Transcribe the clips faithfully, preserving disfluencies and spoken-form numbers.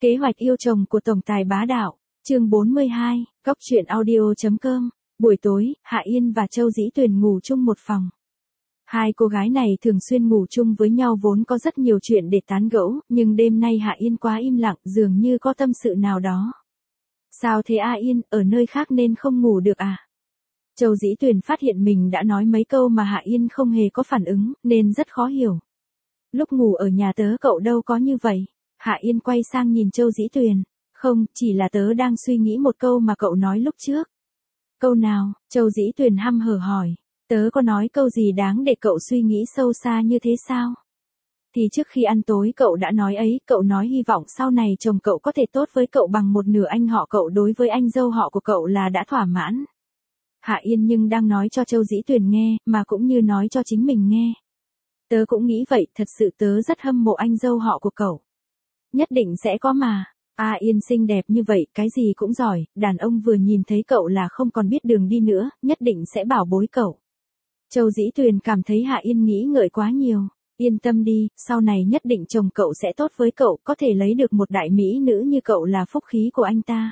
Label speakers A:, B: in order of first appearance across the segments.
A: Kế hoạch yêu chồng của tổng tài bá đạo, chương bốn mươi hai, góc truyện audio.com. Buổi tối, Hạ Yên và Châu Dĩ Tuyền ngủ chung một phòng. Hai cô gái này thường xuyên ngủ chung với nhau vốn có rất nhiều chuyện để tán gẫu, nhưng đêm nay Hạ Yên quá im lặng, dường như có tâm sự nào đó. Sao thế A Yên, ở nơi khác nên không ngủ được à? Châu Dĩ Tuyền phát hiện mình đã nói mấy câu mà Hạ Yên không hề có phản ứng, nên rất khó hiểu. Lúc ngủ ở nhà tớ cậu đâu có như vậy. Hạ Yên quay sang nhìn Châu Dĩ Tuyền. Không, chỉ là tớ đang suy nghĩ một câu mà cậu nói lúc trước. Câu nào? Châu Dĩ Tuyền hăm hở hỏi. Tớ có nói câu gì đáng để cậu suy nghĩ sâu xa như thế sao? Thì trước khi ăn tối cậu đã nói ấy, cậu nói hy vọng sau này chồng cậu có thể tốt với cậu bằng một nửa anh họ cậu đối với anh dâu họ của cậu là đã thỏa mãn. Hạ Yên nhưng đang nói cho Châu Dĩ Tuyền nghe, mà cũng như nói cho chính mình nghe. Tớ cũng nghĩ vậy, thật sự tớ rất hâm mộ anh dâu họ của cậu. Nhất định sẽ có mà. A Yên xinh đẹp như vậy, cái gì cũng giỏi, đàn ông vừa nhìn thấy cậu là không còn biết đường đi nữa, nhất định sẽ bảo bối cậu. Châu Dĩ Tuyền cảm thấy Hạ Yên nghĩ ngợi quá nhiều. Yên tâm đi, sau này nhất định chồng cậu sẽ tốt với cậu, có thể lấy được một đại mỹ nữ như cậu là phúc khí của anh ta.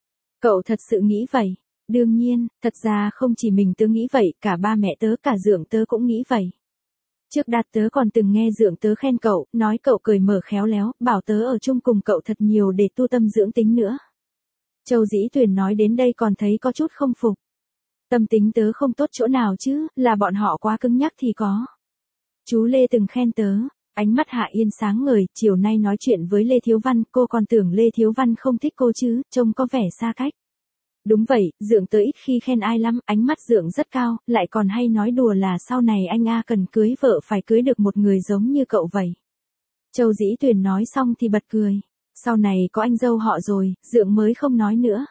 A: Cậu thật sự nghĩ vậy? Đương nhiên, thật ra không chỉ mình tớ nghĩ vậy, cả ba mẹ tớ cả dượng tớ cũng nghĩ vậy. Trước đạt tớ còn từng nghe dượng tớ khen cậu, nói cậu cười mở khéo léo, bảo tớ ở chung cùng cậu thật nhiều để tu tâm dưỡng tính nữa. Châu Dĩ Tuyền nói đến đây còn thấy có chút không phục. Tâm tính tớ không tốt chỗ nào chứ, là bọn họ quá cứng nhắc thì có. Chú Lê từng khen tớ. Ánh mắt Hạ Yên sáng ngời, chiều nay nói chuyện với Lê Thiếu Văn, cô còn tưởng Lê Thiếu Văn không thích cô chứ, trông có vẻ xa cách. Đúng vậy, dượng tớ ít khi khen ai lắm, ánh mắt dượng rất cao, lại còn hay nói đùa là sau này anh A cần cưới vợ phải cưới được một người giống như cậu vậy. Châu Dĩ Tuyền nói xong thì bật cười. Sau này có anh dâu họ rồi, dượng mới không nói nữa.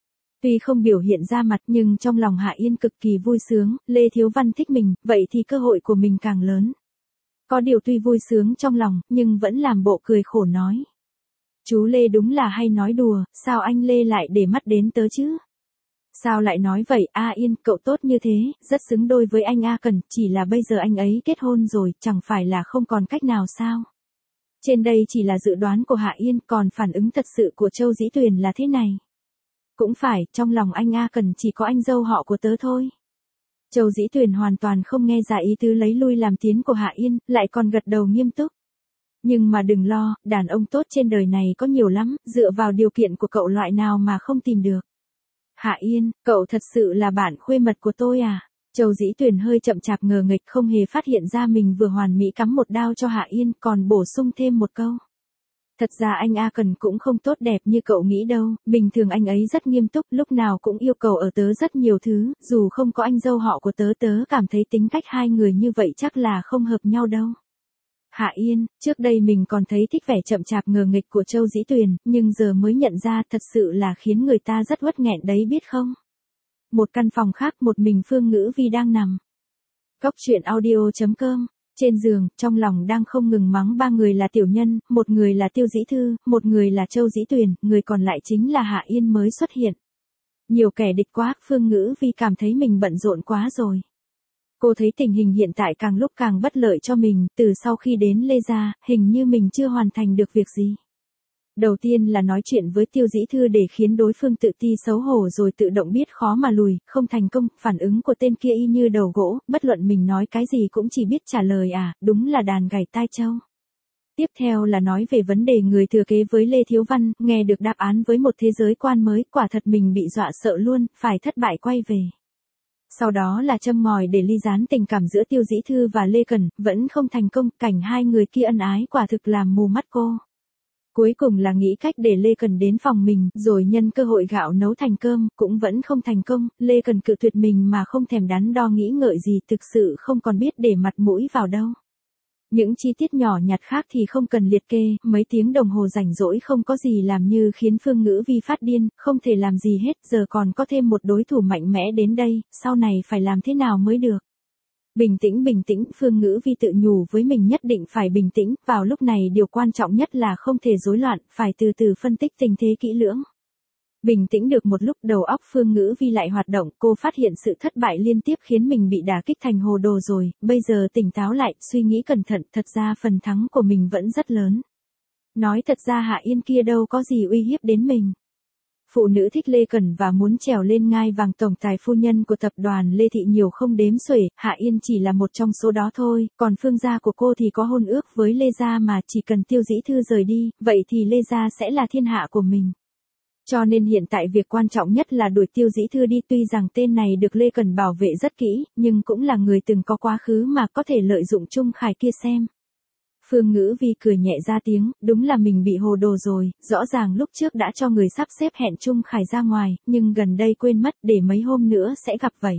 A: Tuy không biểu hiện ra mặt nhưng trong lòng Hạ Yên cực kỳ vui sướng, Lê Thiếu Văn thích mình, vậy thì cơ hội của mình càng lớn. Có điều tuy vui sướng trong lòng, nhưng vẫn làm bộ cười khổ nói. Chú Lê đúng là hay nói đùa, sao anh Lê lại để mắt đến tớ chứ? Sao lại nói vậy, A Yên, cậu tốt như thế, rất xứng đôi với anh A Cần, chỉ là bây giờ anh ấy kết hôn rồi, chẳng phải là không còn cách nào sao? Trên đây chỉ là dự đoán của Hạ Yên, còn phản ứng thật sự của Châu Dĩ Tuyền là thế này. Cũng phải, trong lòng anh A Cần chỉ có anh dâu họ của tớ thôi. Châu Dĩ Tuyền hoàn toàn không nghe ra ý tứ lấy lui làm tiến của Hạ Yên, lại còn gật đầu nghiêm túc. Nhưng mà đừng lo, đàn ông tốt trên đời này có nhiều lắm, dựa vào điều kiện của cậu loại nào mà không tìm được. Hạ Yên, cậu thật sự là bạn khuê mật của tôi à? Châu Dĩ Tuyền hơi chậm chạp ngờ nghịch không hề phát hiện ra mình vừa hoàn mỹ cắm một đao cho Hạ Yên, còn bổ sung thêm một câu. Thật ra anh A Cần cũng không tốt đẹp như cậu nghĩ đâu, bình thường anh ấy rất nghiêm túc, lúc nào cũng yêu cầu ở tớ rất nhiều thứ, dù không có anh dâu họ của tớ tớ cảm thấy tính cách hai người như vậy chắc là không hợp nhau đâu. Hạ Yên, trước đây mình còn thấy thích vẻ chậm chạp ngờ nghịch của Châu Dĩ Tuyền, nhưng giờ mới nhận ra thật sự là khiến người ta rất uất nghẹn đấy biết không? Một căn phòng khác một mình Phương Ngữ Vi đang nằm. Góc truyện audio.com. Trên giường, trong lòng đang không ngừng mắng ba người là tiểu nhân, một người là Tiêu Dĩ Thư, một người là Châu Dĩ Tuyền, người còn lại chính là Hạ Yên mới xuất hiện. Nhiều kẻ địch quá, Phương Ngữ Vi cảm thấy mình bận rộn quá rồi. Cô thấy tình hình hiện tại càng lúc càng bất lợi cho mình, từ sau khi đến Lê Gia, hình như mình chưa hoàn thành được việc gì. Đầu tiên là nói chuyện với Tiêu Dĩ Thư để khiến đối phương tự ti xấu hổ rồi tự động biết khó mà lùi, không thành công, phản ứng của tên kia y như đầu gỗ, bất luận mình nói cái gì cũng chỉ biết trả lời à, đúng là đàn gảy tai trâu. Tiếp theo là nói về vấn đề người thừa kế với Lê Thiếu Văn, nghe được đáp án với một thế giới quan mới, quả thật mình bị dọa sợ luôn, phải thất bại quay về. Sau đó là châm ngòi để ly gián tình cảm giữa Tiêu Dĩ Thư và Lê Cần, vẫn không thành công, cảnh hai người kia ân ái quả thực làm mù mắt cô. Cuối cùng là nghĩ cách để Lê Cần đến phòng mình, rồi nhân cơ hội gạo nấu thành cơm, cũng vẫn không thành công, Lê Cần cự tuyệt mình mà không thèm đắn đo nghĩ ngợi gì, thực sự không còn biết để mặt mũi vào đâu. Những chi tiết nhỏ nhặt khác thì không cần liệt kê, mấy tiếng đồng hồ rảnh rỗi không có gì làm như khiến Phương Ngữ Vi phát điên, không thể làm gì hết, giờ còn có thêm một đối thủ mạnh mẽ đến đây, sau này phải làm thế nào mới được. Bình tĩnh bình tĩnh, Phương Ngữ Vi tự nhủ với mình nhất định phải bình tĩnh, vào lúc này điều quan trọng nhất là không thể rối loạn, phải từ từ phân tích tình thế kỹ lưỡng. Bình tĩnh được một lúc đầu óc Phương Ngữ Vi lại hoạt động, cô phát hiện sự thất bại liên tiếp khiến mình bị đả kích thành hồ đồ rồi, bây giờ tỉnh táo lại, suy nghĩ cẩn thận, thật ra phần thắng của mình vẫn rất lớn. Nói thật ra Hạ Yên kia đâu có gì uy hiếp đến mình. Phụ nữ thích Lê Cẩn và muốn trèo lên ngai vàng tổng tài phu nhân của tập đoàn Lê Thị nhiều không đếm xuể, Hạ Yên chỉ là một trong số đó thôi, còn Phương gia của cô thì có hôn ước với Lê gia mà chỉ cần Tiêu Dĩ Thư rời đi, vậy thì Lê gia sẽ là thiên hạ của mình. Cho nên hiện tại việc quan trọng nhất là đuổi Tiêu Dĩ Thư đi, tuy rằng tên này được Lê Cẩn bảo vệ rất kỹ, nhưng cũng là người từng có quá khứ mà có thể lợi dụng Trung Khải kia xem. Phương Ngữ Vi cười nhẹ ra tiếng, đúng là mình bị hồ đồ rồi, rõ ràng lúc trước đã cho người sắp xếp hẹn Trung Khải ra ngoài, nhưng gần đây quên mất để mấy hôm nữa sẽ gặp vậy.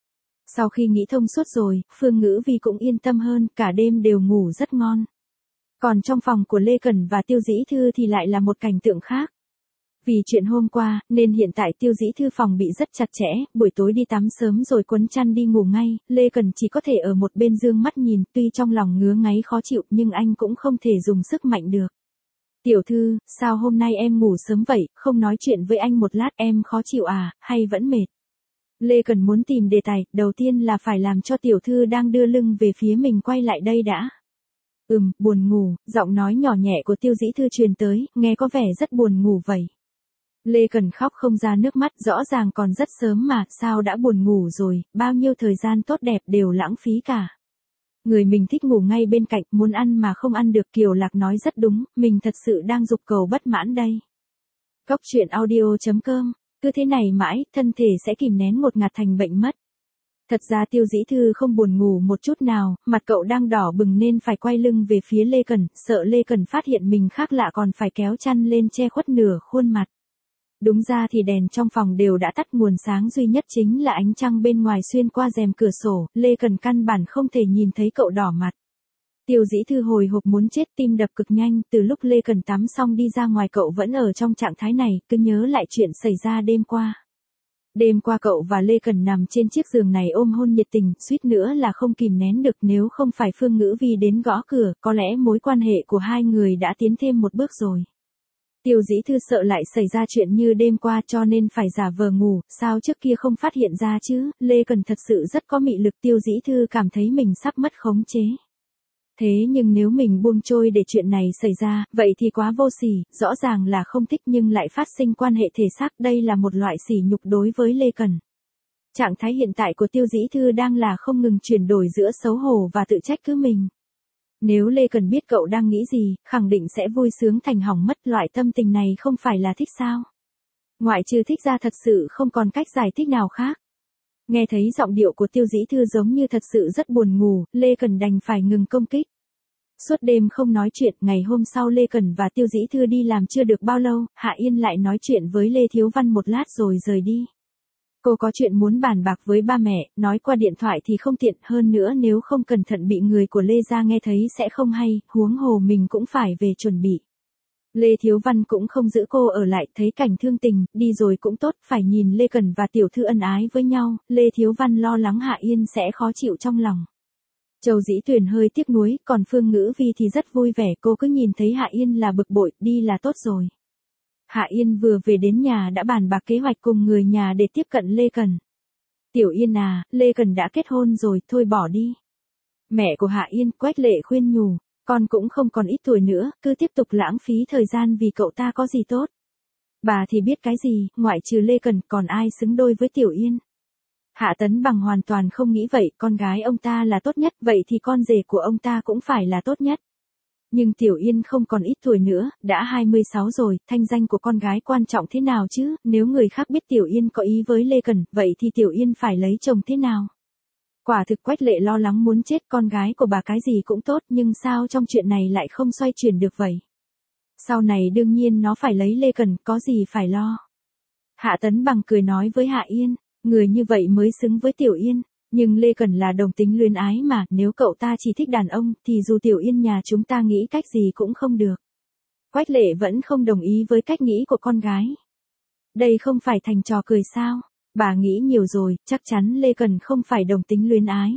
A: Sau khi nghĩ thông suốt rồi, Phương Ngữ Vi cũng yên tâm hơn, cả đêm đều ngủ rất ngon. Còn trong phòng của Lê Cẩn và Tiêu Dĩ Thư thì lại là một cảnh tượng khác. Vì chuyện hôm qua, nên hiện tại Tiêu Dĩ Thư phòng bị rất chặt chẽ, buổi tối đi tắm sớm rồi quấn chăn đi ngủ ngay, Lê Cẩn chỉ có thể ở một bên dương mắt nhìn, tuy trong lòng ngứa ngáy khó chịu nhưng anh cũng không thể dùng sức mạnh được. Tiểu Thư, sao hôm nay em ngủ sớm vậy, không nói chuyện với anh một lát, em khó chịu à, hay vẫn mệt? Lê Cẩn muốn tìm đề tài, đầu tiên là phải làm cho Tiểu Thư đang đưa lưng về phía mình quay lại đây đã. Ừm, buồn ngủ, giọng nói nhỏ nhẹ của Tiêu Dĩ Thư truyền tới, nghe có vẻ rất buồn ngủ vậy. Lê Cẩn khóc không ra nước mắt, rõ ràng còn rất sớm mà, sao đã buồn ngủ rồi, bao nhiêu thời gian tốt đẹp đều lãng phí cả. Người mình thích ngủ ngay bên cạnh, muốn ăn mà không ăn được, Kiều Lạc nói rất đúng, mình thật sự đang dục cầu bất mãn đây. Cóc truyện audio chấm com, cứ thế này mãi, thân thể sẽ kìm nén ngột ngạt thành bệnh mất. Thật ra Tiêu Dĩ Thư không buồn ngủ một chút nào, mặt cậu đang đỏ bừng nên phải quay lưng về phía Lê Cẩn, sợ Lê Cẩn phát hiện mình khác lạ còn phải kéo chăn lên che khuất nửa khuôn mặt. Đúng ra thì đèn trong phòng đều đã tắt, nguồn sáng duy nhất chính là ánh trăng bên ngoài xuyên qua rèm cửa sổ, Lê Cẩn căn bản không thể nhìn thấy cậu đỏ mặt. Tiêu Dĩ Thư hồi hộp muốn chết, tim đập cực nhanh, từ lúc Lê Cẩn tắm xong đi ra ngoài cậu vẫn ở trong trạng thái này, cứ nhớ lại chuyện xảy ra đêm qua. Đêm qua cậu và Lê Cẩn nằm trên chiếc giường này ôm hôn nhiệt tình, suýt nữa là không kìm nén được, nếu không phải Phương Ngữ Vi đến gõ cửa, có lẽ mối quan hệ của hai người đã tiến thêm một bước rồi. Tiêu Dĩ Thư sợ lại xảy ra chuyện như đêm qua cho nên phải giả vờ ngủ, sao trước kia không phát hiện ra chứ, Lê Cẩn thật sự rất có mị lực, Tiêu Dĩ Thư cảm thấy mình sắp mất khống chế. Thế nhưng nếu mình buông trôi để chuyện này xảy ra, vậy thì quá vô sỉ, rõ ràng là không thích nhưng lại phát sinh quan hệ thể xác, đây là một loại sỉ nhục đối với Lê Cẩn. Trạng thái hiện tại của Tiêu Dĩ Thư đang là không ngừng chuyển đổi giữa xấu hổ và tự trách cứ mình. Nếu Lê Cẩn biết cậu đang nghĩ gì, khẳng định sẽ vui sướng thành hỏng mất, loại tâm tình này không phải là thích sao? Ngoại trừ thích ra thật sự không còn cách giải thích nào khác. Nghe thấy giọng điệu của Tiêu Dĩ Thư giống như thật sự rất buồn ngủ, Lê Cẩn đành phải ngừng công kích. Suốt đêm không nói chuyện, ngày hôm sau Lê Cẩn và Tiêu Dĩ Thư đi làm chưa được bao lâu, Hạ Yên lại nói chuyện với Lê Thiếu Văn một lát rồi rời đi. Cô có chuyện muốn bàn bạc với ba mẹ, nói qua điện thoại thì không tiện, hơn nữa nếu không cẩn thận bị người của Lê gia nghe thấy sẽ không hay, huống hồ mình cũng phải về chuẩn bị. Lê Thiếu Văn cũng không giữ cô ở lại, thấy cảnh thương tình, đi rồi cũng tốt, phải nhìn Lê Cẩn và Tiểu Thư ân ái với nhau, Lê Thiếu Văn lo lắng Hạ Yên sẽ khó chịu trong lòng. Châu Dĩ Tuyền hơi tiếc nuối, còn Phương Ngữ Vi thì rất vui vẻ, cô cứ nhìn thấy Hạ Yên là bực bội, đi là tốt rồi. Hạ Yên vừa về đến nhà đã bàn bạc kế hoạch cùng người nhà để tiếp cận Lê Cẩn. Tiểu Yên à, Lê Cẩn đã kết hôn rồi, thôi bỏ đi. Mẹ của Hạ Yên, Quách Lệ khuyên nhủ, con cũng không còn ít tuổi nữa, cứ tiếp tục lãng phí thời gian vì cậu ta có gì tốt. Bà thì biết cái gì, ngoại trừ Lê Cẩn còn ai xứng đôi với Tiểu Yên. Hạ Tấn Bằng hoàn toàn không nghĩ vậy, con gái ông ta là tốt nhất, vậy thì con rể của ông ta cũng phải là tốt nhất. Nhưng Tiểu Yên không còn ít tuổi nữa, đã hai mươi sáu rồi, thanh danh của con gái quan trọng thế nào chứ, nếu người khác biết Tiểu Yên có ý với Lê Cẩn, vậy thì Tiểu Yên phải lấy chồng thế nào? Quả thực Quách Lệ lo lắng muốn chết, con gái của bà cái gì cũng tốt nhưng sao trong chuyện này lại không xoay chuyển được vậy? Sau này đương nhiên nó phải lấy Lê Cẩn, có gì phải lo. Hạ Tấn Bằng cười nói với Hạ Yên, người như vậy mới xứng với Tiểu Yên. Nhưng Lê Cẩn là đồng tính luyến ái mà, nếu cậu ta chỉ thích đàn ông, thì dù Tiểu Yên nhà chúng ta nghĩ cách gì cũng không được. Quách Lệ vẫn không đồng ý với cách nghĩ của con gái. Đây không phải thành trò cười sao? Bà nghĩ nhiều rồi, chắc chắn Lê Cẩn không phải đồng tính luyến ái.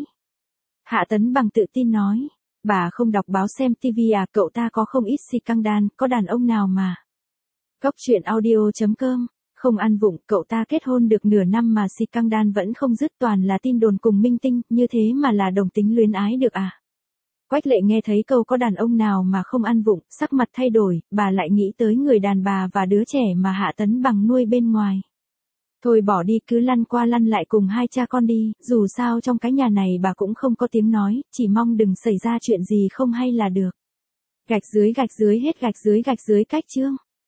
A: Hạ Tấn Bằng tự tin nói, bà không đọc báo xem tivi à, cậu ta có không ít scandal, có đàn ông nào mà. Cóc truyện audio chấm com. Không ăn vụng, cậu ta kết hôn được nửa năm mà scandal vẫn không dứt, toàn là tin đồn cùng minh tinh, như thế mà là đồng tính luyến ái được à? Quách Lệ nghe thấy câu có đàn ông nào mà không ăn vụng, sắc mặt thay đổi, bà lại nghĩ tới người đàn bà và đứa trẻ mà Hạ Tấn Bằng nuôi bên ngoài. Thôi bỏ đi, cứ lăn qua lăn lại cùng hai cha con đi, dù sao trong cái nhà này bà cũng không có tiếng nói, chỉ mong đừng xảy ra chuyện gì không hay là được. Gạch dưới gạch dưới hết gạch dưới gạch dưới cách chương.